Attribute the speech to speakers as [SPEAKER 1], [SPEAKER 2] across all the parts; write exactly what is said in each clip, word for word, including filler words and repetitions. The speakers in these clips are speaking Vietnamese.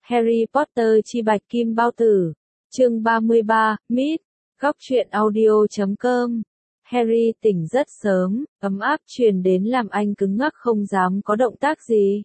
[SPEAKER 1] Harry Potter chi bạch kim bao tử. Chương ba mươi ba, Meet, góc truyện audio chấm com. Harry tỉnh rất sớm, ấm áp truyền đến làm anh cứng ngắc không dám có động tác gì.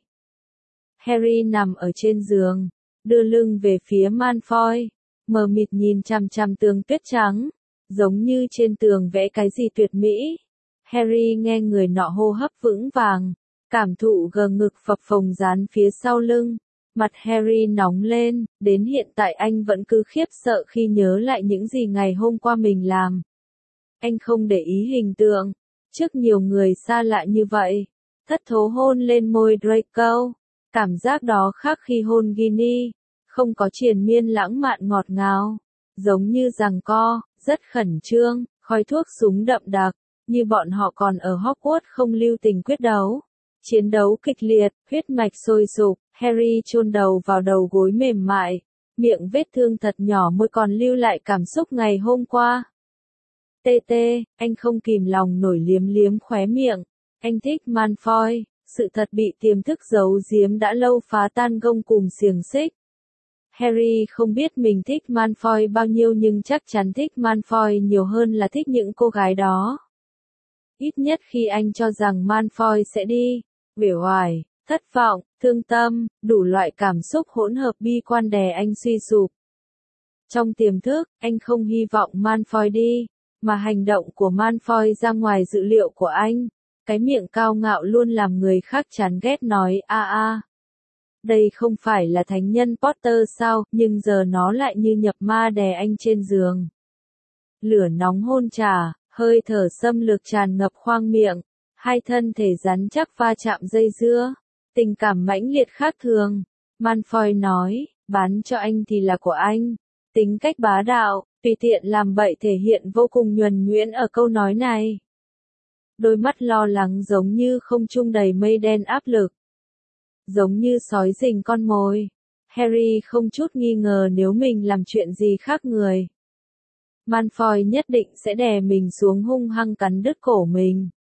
[SPEAKER 1] Harry nằm ở trên giường, đưa lưng về phía Malfoy, mờ mịt nhìn chằm chằm tường tuyết trắng, giống như trên tường vẽ cái gì tuyệt mỹ. Harry nghe người nọ hô hấp vững vàng, cảm thụ gờ ngực phập phồng dán phía sau lưng. Mặt Harry nóng lên, đến hiện tại anh vẫn cứ khiếp sợ khi nhớ lại những gì ngày hôm qua mình làm. Anh không để ý hình tượng, trước nhiều người xa lạ như vậy, thất thố hôn lên môi Draco. Cảm giác đó khác khi hôn Ginny, không có triền miên lãng mạn ngọt ngào, giống như giằng co, rất khẩn trương, khói thuốc súng đậm đặc, như bọn họ còn ở Hogwarts không lưu tình quyết đấu. Chiến đấu kịch liệt, huyết mạch sôi sục, Harry chôn đầu vào đầu gối mềm mại, miệng vết thương thật nhỏ môi còn lưu lại cảm xúc ngày hôm qua. Tê tê, anh không kìm lòng nổi liếm liếm khóe miệng, anh thích Malfoy, sự thật bị tiềm thức giấu giếm đã lâu phá tan gông cùm xiềng xích. Harry không biết mình thích Malfoy bao nhiêu nhưng chắc chắn thích Malfoy nhiều hơn là thích những cô gái đó. Ít nhất khi anh cho rằng Malfoy sẽ đi, uể oải, thất vọng, thương tâm, đủ loại cảm xúc hỗn hợp bi quan đè anh suy sụp. Trong tiềm thức, anh không hy vọng Malfoy đi, mà hành động của Malfoy ra ngoài dự liệu của anh. Cái miệng cao ngạo luôn làm người khác chán ghét nói a a. Đây không phải là thánh nhân Potter sao, nhưng giờ nó lại như nhập ma đè anh trên giường. Lửa nóng hôn trà, hơi thở xâm lược tràn ngập khoang miệng, hai thân thể rắn chắc va chạm dây dưa, tình cảm mãnh liệt khác thường. Malfoy nói, bán cho anh thì là của anh. Tính cách bá đạo, tùy tiện làm bậy thể hiện vô cùng nhuần nhuyễn ở câu nói này. Đôi mắt lo lắng giống như không trung đầy mây đen áp lực. Giống như sói rình con mồi. Harry không chút nghi ngờ nếu mình làm chuyện gì khác người. Malfoy nhất định sẽ đè mình xuống hung hăng cắn đứt cổ mình.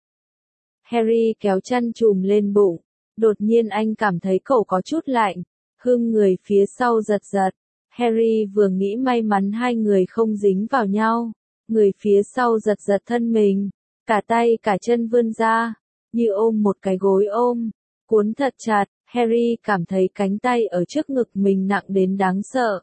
[SPEAKER 1] Harry kéo chăn chùm lên bụng. Đột nhiên anh cảm thấy cổ có chút lạnh. Hưng người phía sau giật giật. Harry vừa nghĩ may mắn hai người không dính vào nhau. Người phía sau giật giật thân mình. Cả tay cả chân vươn ra, như ôm một cái gối ôm, cuốn thật chặt. Harry cảm thấy cánh tay ở trước ngực mình nặng đến đáng sợ.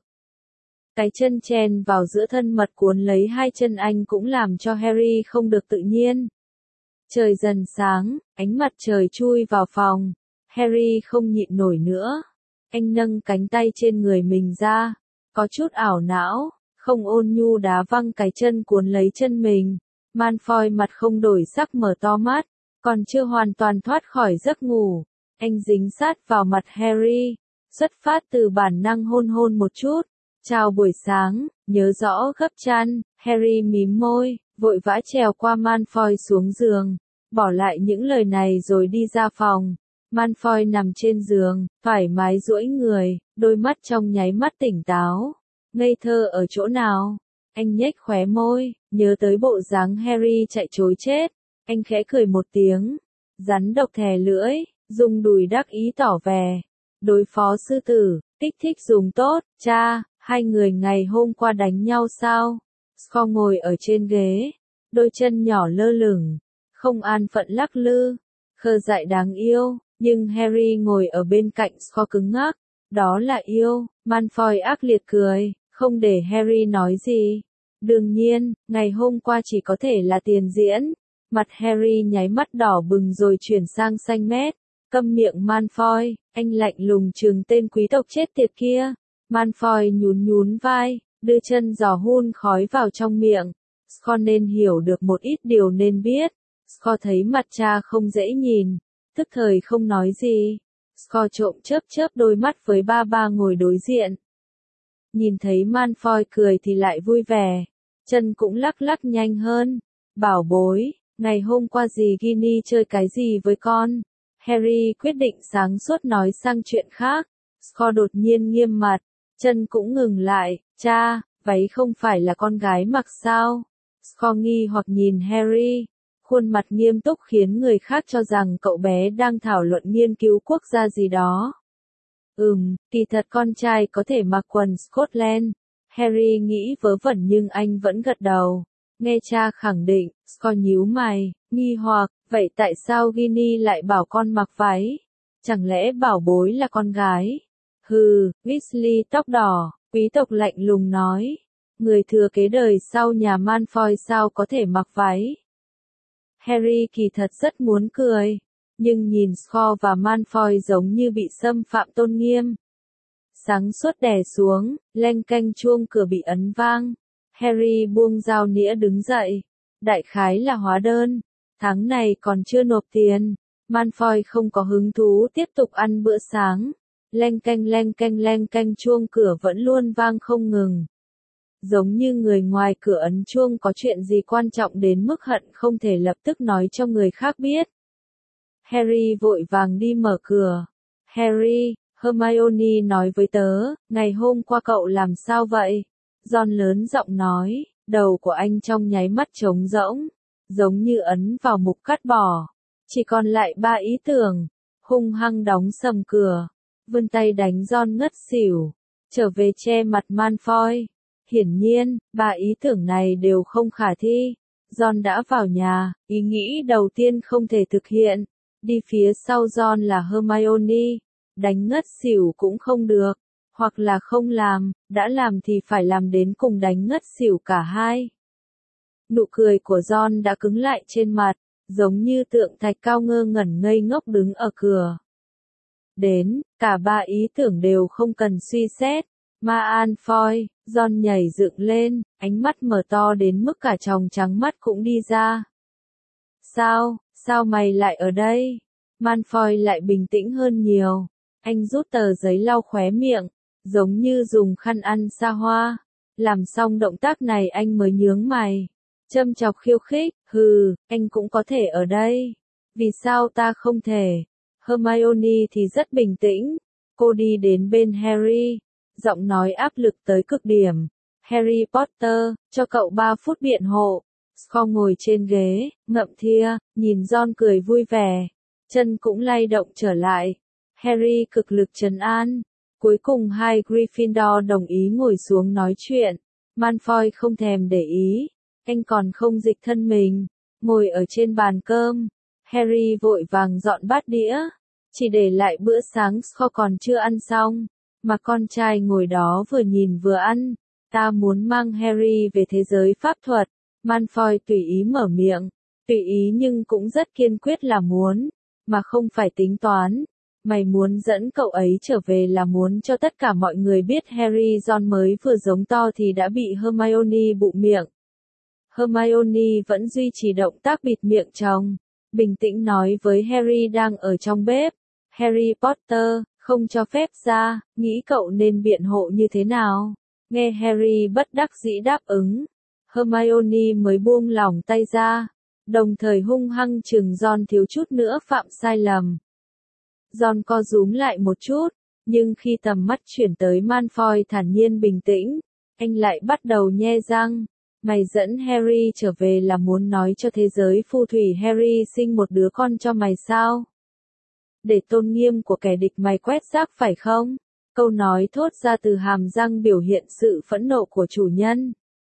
[SPEAKER 1] Cái chân chen vào giữa thân mật cuốn lấy hai chân anh cũng làm cho Harry không được tự nhiên. Trời dần sáng, ánh mặt trời chui vào phòng. Harry không nhịn nổi nữa. Anh nâng cánh tay trên người mình ra, có chút ảo não, không ôn nhu đá văng cái chân cuốn lấy chân mình. Malfoy mặt không đổi sắc mở to mắt, còn chưa hoàn toàn thoát khỏi giấc ngủ. Anh dính sát vào mặt Harry, xuất phát từ bản năng hôn hôn một chút. Chào buổi sáng, nhớ rõ gấp chăn. Harry mím môi, vội vã trèo qua Malfoy xuống giường, bỏ lại những lời này rồi đi ra phòng. Malfoy nằm trên giường, thoải mái duỗi người, đôi mắt trong nháy mắt tỉnh táo. Ngây thơ ở chỗ nào? Anh nhếch khóe môi, nhớ tới bộ dáng Harry chạy trối chết. Anh khẽ cười một tiếng. Rắn độc thè lưỡi, dùng đùi đắc ý tỏ vẻ. Đối phó sư tử, kích thích dùng tốt. Cha, hai người ngày hôm qua đánh nhau sao? Scott ngồi ở trên ghế, đôi chân nhỏ lơ lửng, không an phận lắc lư. Khờ dại đáng yêu, nhưng Harry ngồi ở bên cạnh Scott cứng ngắc. Đó là yêu. Malfoy ác liệt cười, không để Harry nói gì. Đương nhiên, ngày hôm qua chỉ có thể là tiền diễn. Mặt Harry nháy mắt đỏ bừng rồi chuyển sang xanh mét. Câm miệng Malfoy, anh lạnh lùng trừng tên quý tộc chết tiệt kia. Malfoy nhún nhún vai, đưa chân giò hun khói vào trong miệng. Scott nên hiểu được một ít điều nên biết. Scott thấy mặt cha không dễ nhìn, tức thời không nói gì. Scott trộm chớp chớp đôi mắt với ba ba ngồi đối diện. Nhìn thấy Malfoy cười thì lại vui vẻ, chân cũng lắc lắc nhanh hơn. Bảo bối, ngày hôm qua dì Ginny chơi cái gì với con? Harry quyết định sáng suốt nói sang chuyện khác. Scott đột nhiên nghiêm mặt, chân cũng ngừng lại. Cha, váy không phải là con gái mặc sao? Scott nghi hoặc nhìn Harry, khuôn mặt nghiêm túc khiến người khác cho rằng cậu bé đang thảo luận nghiên cứu quốc gia gì đó. Ừm, kỳ thật con trai có thể mặc quần Scotland. Harry nghĩ vớ vẩn nhưng anh vẫn gật đầu. Nghe cha khẳng định, Scott nhíu mày, nghi hoặc, vậy tại sao Ginny lại bảo con mặc váy? Chẳng lẽ bảo bối là con gái? Hừ, Weasley tóc đỏ, quý tộc lạnh lùng nói. Người thừa kế đời sau nhà Malfoy sao có thể mặc váy? Harry kỳ thật rất muốn cười, nhưng nhìn Scott và Malfoy giống như bị xâm phạm tôn nghiêm. Sáng suốt đè xuống, leng keng chuông cửa bị ấn vang. Harry buông dao nĩa đứng dậy. Đại khái là hóa đơn. Tháng này còn chưa nộp tiền. Malfoy không có hứng thú tiếp tục ăn bữa sáng. Leng keng leng keng leng keng chuông cửa vẫn luôn vang không ngừng. Giống như người ngoài cửa ấn chuông có chuyện gì quan trọng đến mức hận không thể lập tức nói cho người khác biết. Harry vội vàng đi mở cửa. Harry, Hermione nói với tớ, ngày hôm qua cậu làm sao vậy? Ron lớn giọng nói, đầu của anh trong nháy mắt trống rỗng, giống như ấn vào mục cắt bỏ. Chỉ còn lại ba ý tưởng, hung hăng đóng sầm cửa, vươn tay đánh Ron ngất xỉu, trở về che mặt Malfoy. Hiển nhiên, ba ý tưởng này đều không khả thi. Ron đã vào nhà, ý nghĩ đầu tiên không thể thực hiện. Đi phía sau Ron là Hermione. Đánh ngất xỉu cũng không được, hoặc là không làm, đã làm thì phải làm đến cùng đánh ngất xỉu cả hai. Nụ cười của Ron đã cứng lại trên mặt, giống như tượng thạch cao ngơ ngẩn ngây ngốc đứng ở cửa. Đến, cả ba ý tưởng đều không cần suy xét. Malfoy, Ron nhảy dựng lên, ánh mắt mở to đến mức cả tròng trắng mắt cũng đi ra. Sao, sao mày lại ở đây? Malfoy lại bình tĩnh hơn nhiều. Anh rút tờ giấy lau khóe miệng, giống như dùng khăn ăn xa hoa. Làm xong động tác này anh mới nhướng mày. Châm chọc khiêu khích, hừ, anh cũng có thể ở đây. Vì sao ta không thể? Hermione thì rất bình tĩnh. Cô đi đến bên Harry, giọng nói áp lực tới cực điểm. Harry Potter, cho cậu ba phút biện hộ. Scott ngồi trên ghế, ngậm thìa, nhìn Ron cười vui vẻ. Chân cũng lay động trở lại. Harry cực lực trấn an. Cuối cùng hai Gryffindor đồng ý ngồi xuống nói chuyện. Malfoy không thèm để ý. Anh còn không dịch thân mình. Ngồi ở trên bàn cơm. Harry vội vàng dọn bát đĩa. Chỉ để lại bữa sáng Scott còn chưa ăn xong. Mà con trai ngồi đó vừa nhìn vừa ăn. Ta muốn mang Harry về thế giới pháp thuật. Malfoy tùy ý mở miệng. Tùy ý nhưng cũng rất kiên quyết là muốn. Mà không phải tính toán. Mày muốn dẫn cậu ấy trở về là muốn cho tất cả mọi người biết Harry Ron mới vừa giống to thì đã bị Hermione bụm miệng. Hermione vẫn duy trì động tác bịt miệng chồng. Bình tĩnh nói với Harry đang ở trong bếp. Harry Potter, không cho phép ra, nghĩ cậu nên biện hộ như thế nào? Nghe Harry bất đắc dĩ đáp ứng. Hermione mới buông lỏng tay ra. Đồng thời hung hăng chừng Ron thiếu chút nữa phạm sai lầm. Ron co rúm lại một chút, nhưng khi tầm mắt chuyển tới Malfoy thản nhiên bình tĩnh, anh lại bắt đầu nhe răng. Mày dẫn Harry trở về là muốn nói cho thế giới phù thủy Harry sinh một đứa con cho mày sao? Để tôn nghiêm của kẻ địch mày quét rác phải không? Câu nói thốt ra từ hàm răng biểu hiện sự phẫn nộ của chủ nhân.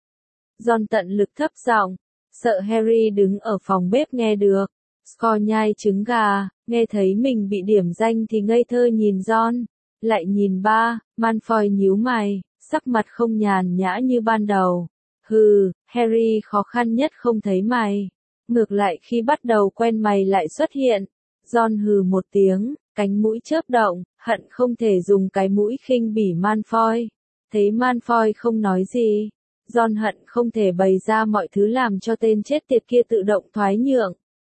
[SPEAKER 1] Ron tận lực thấp giọng, sợ Harry đứng ở phòng bếp nghe được. Scott nhai trứng gà, nghe thấy mình bị điểm danh thì ngây thơ nhìn Ron, lại nhìn ba. Malfoy nhíu mày, sắc mặt không nhàn nhã như ban đầu. Hừ, Harry khó khăn nhất không thấy mày. Ngược lại khi bắt đầu quen mày lại xuất hiện. Ron hừ một tiếng, cánh mũi chớp động, hận không thể dùng cái mũi khinh bỉ Malfoy. Thấy Malfoy không nói gì, Ron hận không thể bày ra mọi thứ làm cho tên chết tiệt kia tự động thoái nhượng.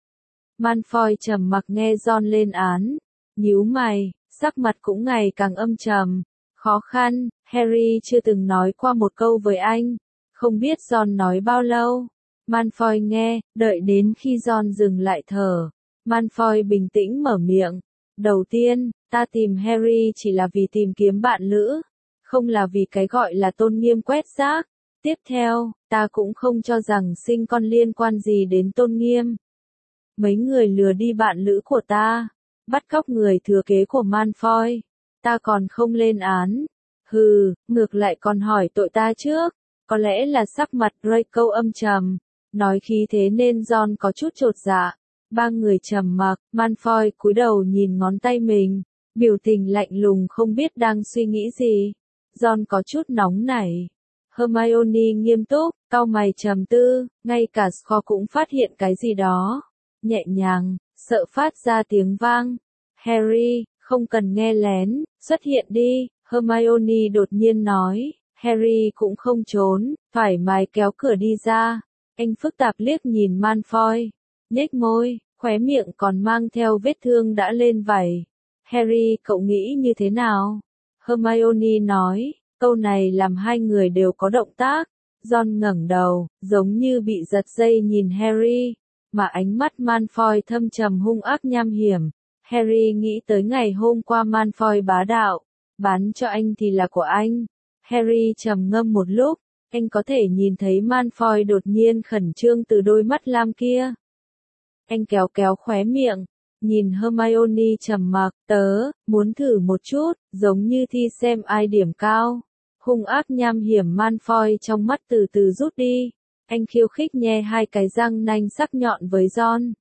[SPEAKER 1] Malfoy trầm mặc nghe Ron lên án, nhíu mày, sắc mặt cũng ngày càng âm trầm. Khó khăn, Harry chưa từng nói qua một câu với anh, không biết Ron nói bao lâu. Malfoy nghe, đợi đến khi Ron dừng lại thở. Malfoy bình tĩnh mở miệng. Đầu tiên, ta tìm Harry chỉ là vì tìm kiếm bạn lữ, không là vì cái gọi là tôn nghiêm quét rác. Tiếp theo, ta cũng không cho rằng sinh con liên quan gì đến tôn nghiêm. Mấy người lừa đi bạn lữ của ta, bắt cóc người thừa kế của Malfoy. Ta còn không lên án. Hừ, ngược lại còn hỏi tội ta trước. Có lẽ là sắc mặt Draco âm trầm, nói khí thế nên John có chút chột dạ. Ba người trầm mặc, Malfoy cúi đầu nhìn ngón tay mình, biểu tình lạnh lùng không biết đang suy nghĩ gì. John có chút nóng nảy. Hermione nghiêm túc, cau mày trầm tư, ngay cả Scott cũng phát hiện cái gì đó. Nhẹ nhàng, sợ phát ra tiếng vang. Harry, không cần nghe lén, xuất hiện đi, Hermione đột nhiên nói. Harry cũng không trốn, thoải mái kéo cửa đi ra. Anh phức tạp liếc nhìn Malfoy, nhếch môi, khóe miệng còn mang theo vết thương đã lên vảy. Harry, cậu nghĩ như thế nào? Hermione nói, câu này làm hai người đều có động tác. John ngẩng đầu, giống như bị giật dây nhìn Harry, mà ánh mắt Malfoy thâm trầm hung ác nham hiểm. Harry nghĩ tới ngày hôm qua Malfoy bá đạo, bán cho anh thì là của anh. Harry trầm ngâm một lúc, anh có thể nhìn thấy Malfoy đột nhiên khẩn trương từ đôi mắt lam kia. Anh kéo kéo khóe miệng, nhìn Hermione trầm mặc, tớ, muốn thử một chút, giống như thi xem ai điểm cao. Hung ác nham hiểm Malfoy trong mắt từ từ rút đi, anh khiêu khích nhe hai cái răng nanh sắc nhọn với John.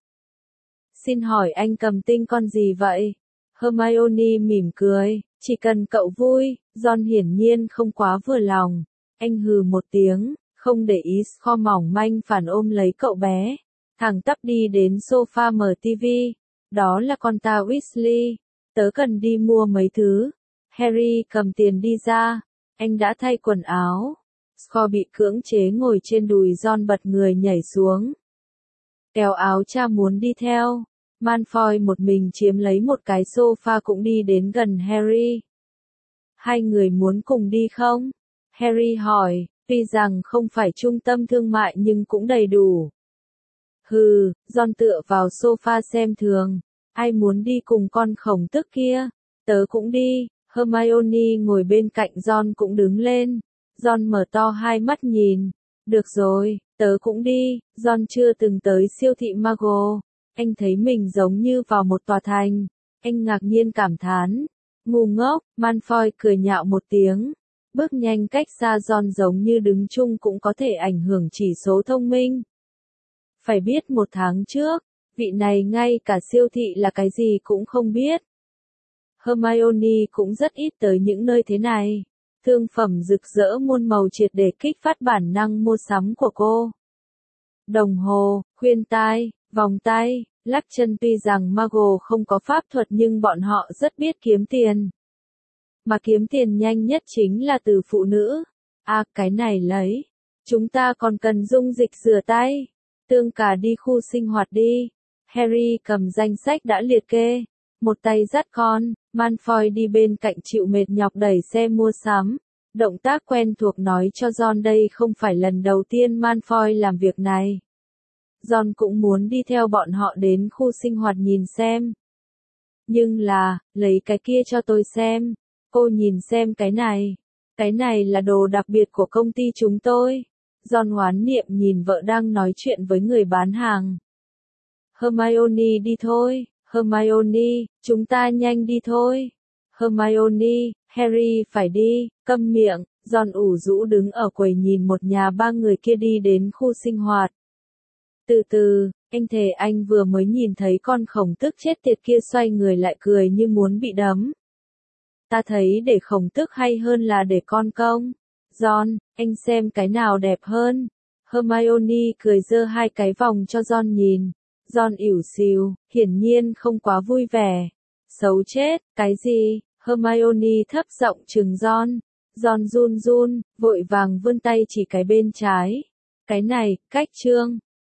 [SPEAKER 1] Xin hỏi anh cầm tinh con gì vậy? Hermione mỉm cười, chỉ cần cậu vui. John hiển nhiên không quá vừa lòng. Anh hừ một tiếng, không để ý Scott mỏng manh phản ôm lấy cậu bé. Thẳng tắp đi đến sofa mở tivi. Đó là con ta Weasley. Tớ cần đi mua mấy thứ. Harry cầm tiền đi ra. Anh đã thay quần áo. Scott bị cưỡng chế ngồi trên đùi John bật người nhảy xuống. Kéo áo cha muốn đi theo. Malfoy một mình chiếm lấy một cái sofa cũng đi đến gần Harry. Hai người muốn cùng đi không? Harry hỏi, tuy rằng không phải trung tâm thương mại nhưng cũng đầy đủ. Hừ, John tựa vào sofa xem thường. Ai muốn đi cùng con khổng tức kia? Tớ cũng đi. Hermione ngồi bên cạnh John cũng đứng lên. John mở to hai mắt nhìn. Được rồi, tớ cũng đi. John chưa từng tới siêu thị Mago. Anh thấy mình giống như vào một tòa thành. Anh ngạc nhiên cảm thán. Ngu ngốc, Malfoy cười nhạo một tiếng. Bước nhanh cách xa John giống như đứng chung cũng có thể ảnh hưởng chỉ số thông minh. Phải biết một tháng trước, vị này ngay cả siêu thị là cái gì cũng không biết. Hermione cũng rất ít tới những nơi thế này. Thương phẩm rực rỡ muôn màu triệt để kích phát bản năng mua sắm của cô. Đồng hồ, khuyên tai, vòng tay, lắc chân tuy rằng Mago không có pháp thuật nhưng bọn họ rất biết kiếm tiền. Mà kiếm tiền nhanh nhất chính là từ phụ nữ. À, cái này lấy. Chúng ta còn cần dung dịch rửa tay. Tương cả đi khu sinh hoạt đi. Harry cầm danh sách đã liệt kê. Một tay dắt con, Malfoy đi bên cạnh chịu mệt nhọc đẩy xe mua sắm. Động tác quen thuộc nói cho John đây không phải lần đầu tiên Malfoy làm việc này. John cũng muốn đi theo bọn họ đến khu sinh hoạt nhìn xem. Nhưng là, lấy cái kia cho tôi xem. Cô nhìn xem cái này. Cái này là đồ đặc biệt của công ty chúng tôi. John hoán niệm nhìn vợ đang nói chuyện với người bán hàng. Hermione đi thôi. Hermione, chúng ta nhanh đi thôi. Hermione, Harry phải đi, câm miệng. John ủ rũ đứng ở quầy nhìn một nhà ba người kia đi đến khu sinh hoạt. Từ từ, anh thề anh vừa mới nhìn thấy con khổng tức chết tiệt kia xoay người lại cười như muốn bị đấm. Ta thấy để khổng tức hay hơn là để con công. John, anh xem cái nào đẹp hơn. Hermione cười giơ hai cái vòng cho John nhìn. John ỉu xìu, hiển nhiên không quá vui vẻ. Xấu chết, cái gì? Hermione thấp giọng trừng John. John run run, vội vàng vươn tay chỉ cái bên trái. Cái này, cách trương.